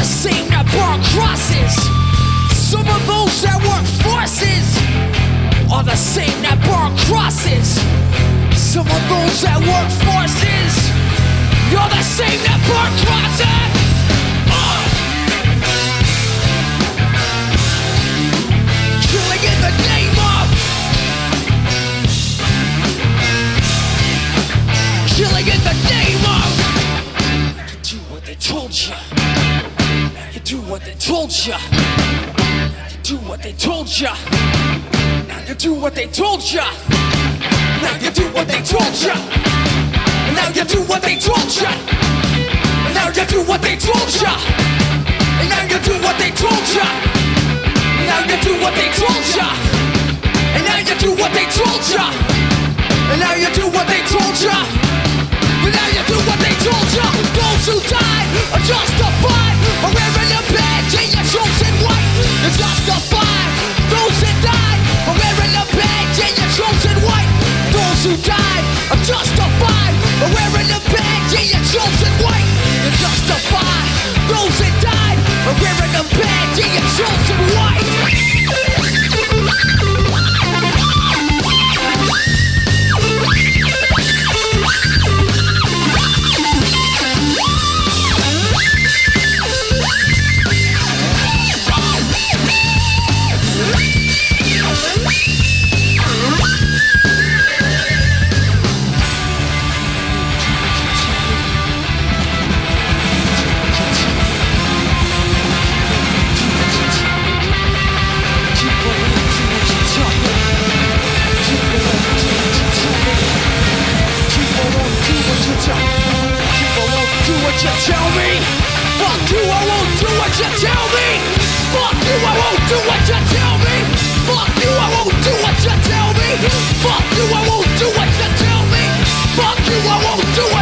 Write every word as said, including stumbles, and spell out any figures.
same that burn crosses. Some of those that work forces are the same that burn crosses. Some of those that work forces, you're the same that burn crosses. Uh. Killing in the name of, killing in the name of. You do what they told you. You do what they told you. You do what they told you. Now you do what they told you. Now you do what they told you. Now you do what they told you. Now you do what they told you. And now you do what they told you. Now you do what they told you. And now you do what they told you. And now you do what they told you. And now you do what they told you. Those who died are justified for wearing a badge in your chosen white. You're justified. Those that died for wearing a badge in your chosen white. Those who died are justified for wearing a badge in your chosen white. You're justified. Those that died for wearing a badge in your chosen white. You tell me, fuck you, I won't do what you tell me. Fuck you, I won't do what you tell me. Fuck you, I won't do what you tell me. Fuck you, I won't do what you tell me. Fuck you, I won't do what